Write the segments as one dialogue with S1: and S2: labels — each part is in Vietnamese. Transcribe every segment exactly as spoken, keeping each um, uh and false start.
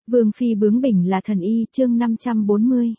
S1: Vương phi bướng bỉnh là thần y, chương năm trăm bốn mươi.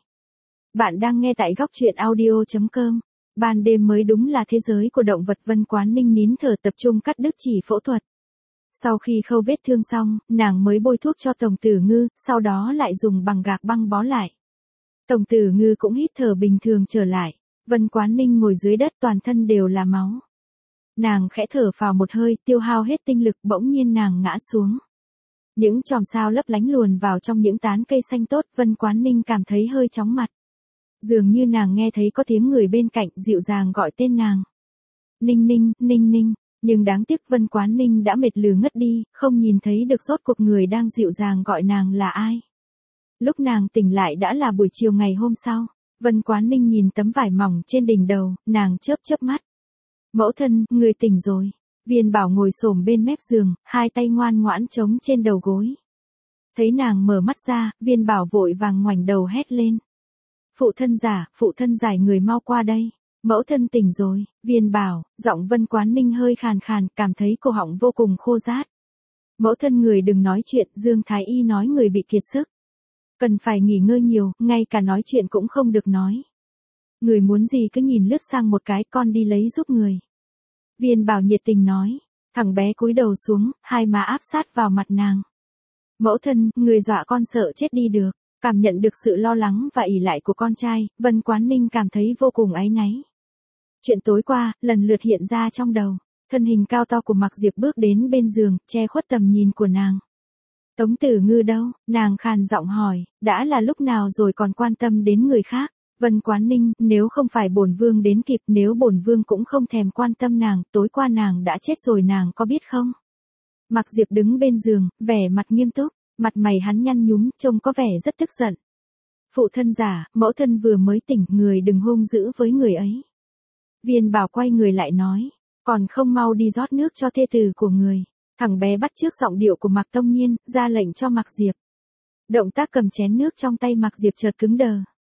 S1: Bạn đang nghe tại góc truyện audio chấm com. Ban đêm mới đúng là thế giới của động vật. Vân Quán Ninh nín thở tập trung cắt đứt chỉ phẫu thuật. Sau khi khâu vết thương xong, nàng mới bôi thuốc cho Tổng Tử Ngư, sau đó lại dùng bằng gạc băng bó lại. Tổng Tử Ngư cũng hít thở bình thường trở lại. Vân Quán Ninh ngồi dưới đất toàn thân đều là máu. Nàng khẽ thở phào một hơi, tiêu hao hết tinh lực, bỗng nhiên nàng ngã xuống. Những chòm sao lấp lánh luồn vào trong những tán cây xanh tốt. Vân Quán Ninh cảm thấy hơi chóng mặt. Dường như nàng nghe thấy có tiếng người bên cạnh dịu dàng gọi tên nàng. Ninh Ninh, Ninh Ninh. Nhưng đáng tiếc Vân Quán Ninh đã mệt lử ngất đi, không nhìn thấy được rốt cuộc người đang dịu dàng gọi nàng là ai. Lúc nàng tỉnh lại đã là buổi chiều ngày hôm sau. Vân Quán Ninh nhìn tấm vải mỏng trên đỉnh đầu, nàng chớp chớp mắt. Mẫu thân, người tỉnh rồi. Viên Bảo ngồi xổm bên mép giường, hai tay ngoan ngoãn chống trên đầu gối. Thấy nàng mở mắt ra, Viên Bảo vội vàng ngoảnh đầu hét lên. Phụ thân giả, phụ thân giải người mau qua đây. Mẫu thân tỉnh rồi. Viên Bảo, giọng Vân Quán Ninh hơi khàn khàn, cảm thấy cổ họng vô cùng khô rát. Mẫu thân người đừng nói chuyện, Dương Thái Y nói người bị kiệt sức. Cần phải nghỉ ngơi nhiều, ngay cả nói chuyện cũng không được nói. Người muốn gì cứ nhìn lướt sang một cái, con đi lấy giúp người. Viên Bảo nhiệt tình nói. Thằng bé cúi đầu xuống, hai má áp sát vào mặt nàng. Mẫu thân, người dọa con sợ chết đi được. Cảm nhận được sự lo lắng và ỷ lại của con trai, Vân Quán Ninh cảm thấy vô cùng áy náy. Chuyện tối qua, lần lượt hiện ra trong đầu. Thân hình cao to của Mạc Diệp bước đến bên giường, che khuất tầm nhìn của nàng. Tống Tử Ngư đâu? Nàng khàn giọng hỏi, đã là lúc nào rồi còn quan tâm đến người khác? Vân Quán Ninh, nếu không phải bổn vương đến kịp, nếu bổn vương cũng không thèm quan tâm nàng, tối qua nàng đã chết rồi nàng có biết không? Mạc Diệp đứng bên giường, vẻ mặt nghiêm túc, mặt mày hắn nhăn nhúm, trông có vẻ rất tức giận. Phụ thân giả, mẫu thân vừa mới tỉnh, người đừng hung dữ với người ấy. Viên Bảo quay người lại nói, còn không mau đi rót nước cho thê tử của người. Thằng bé bắt chước giọng điệu của Mạc Tông Nhiên, ra lệnh cho Mạc Diệp. Động tác cầm chén nước trong tay Mạc Diệp chợt cứng đờ.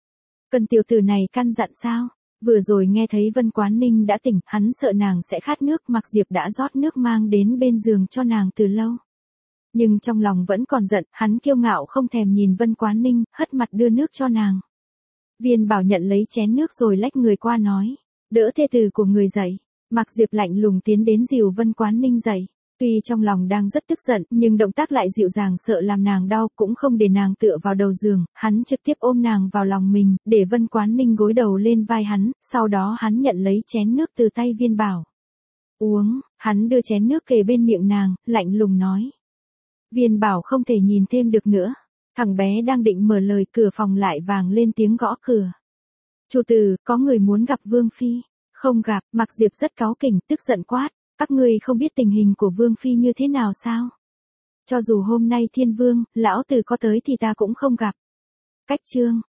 S1: Cần tiểu tử này căn dặn sao? Vừa rồi nghe thấy Vân Quán Ninh đã tỉnh, hắn sợ nàng sẽ khát nước, Mạc Diệp đã rót nước mang đến bên giường cho nàng từ lâu. Nhưng trong lòng vẫn còn giận, hắn kiêu ngạo không thèm nhìn Vân Quán Ninh, hất mặt đưa nước cho nàng. Viên Bảo nhận lấy chén nước rồi lách người qua nói, đỡ thê tử của người dậy. Mạc Diệp lạnh lùng tiến đến dìu Vân Quán Ninh dậy. Tuy trong lòng đang rất tức giận, nhưng động tác lại dịu dàng sợ làm nàng đau, cũng không để nàng tựa vào đầu giường, hắn trực tiếp ôm nàng vào lòng mình, để Vân Quán Ninh gối đầu lên vai hắn, sau đó hắn nhận lấy chén nước từ tay Viên Bảo. Uống, hắn đưa chén nước kề bên miệng nàng, lạnh lùng nói. Viên Bảo không thể nhìn thêm được nữa. Thằng bé đang định mở lời, cửa phòng lại vang lên tiếng gõ cửa. Chủ tử, có người muốn gặp Vương Phi. Không gặp, Mạc Diệp rất cáu kỉnh, tức giận quát. Các ngươi không biết tình hình của Vương Phi như thế nào sao? Cho dù hôm nay Thiên Vương, lão tử có tới thì ta cũng không gặp. Cách chương,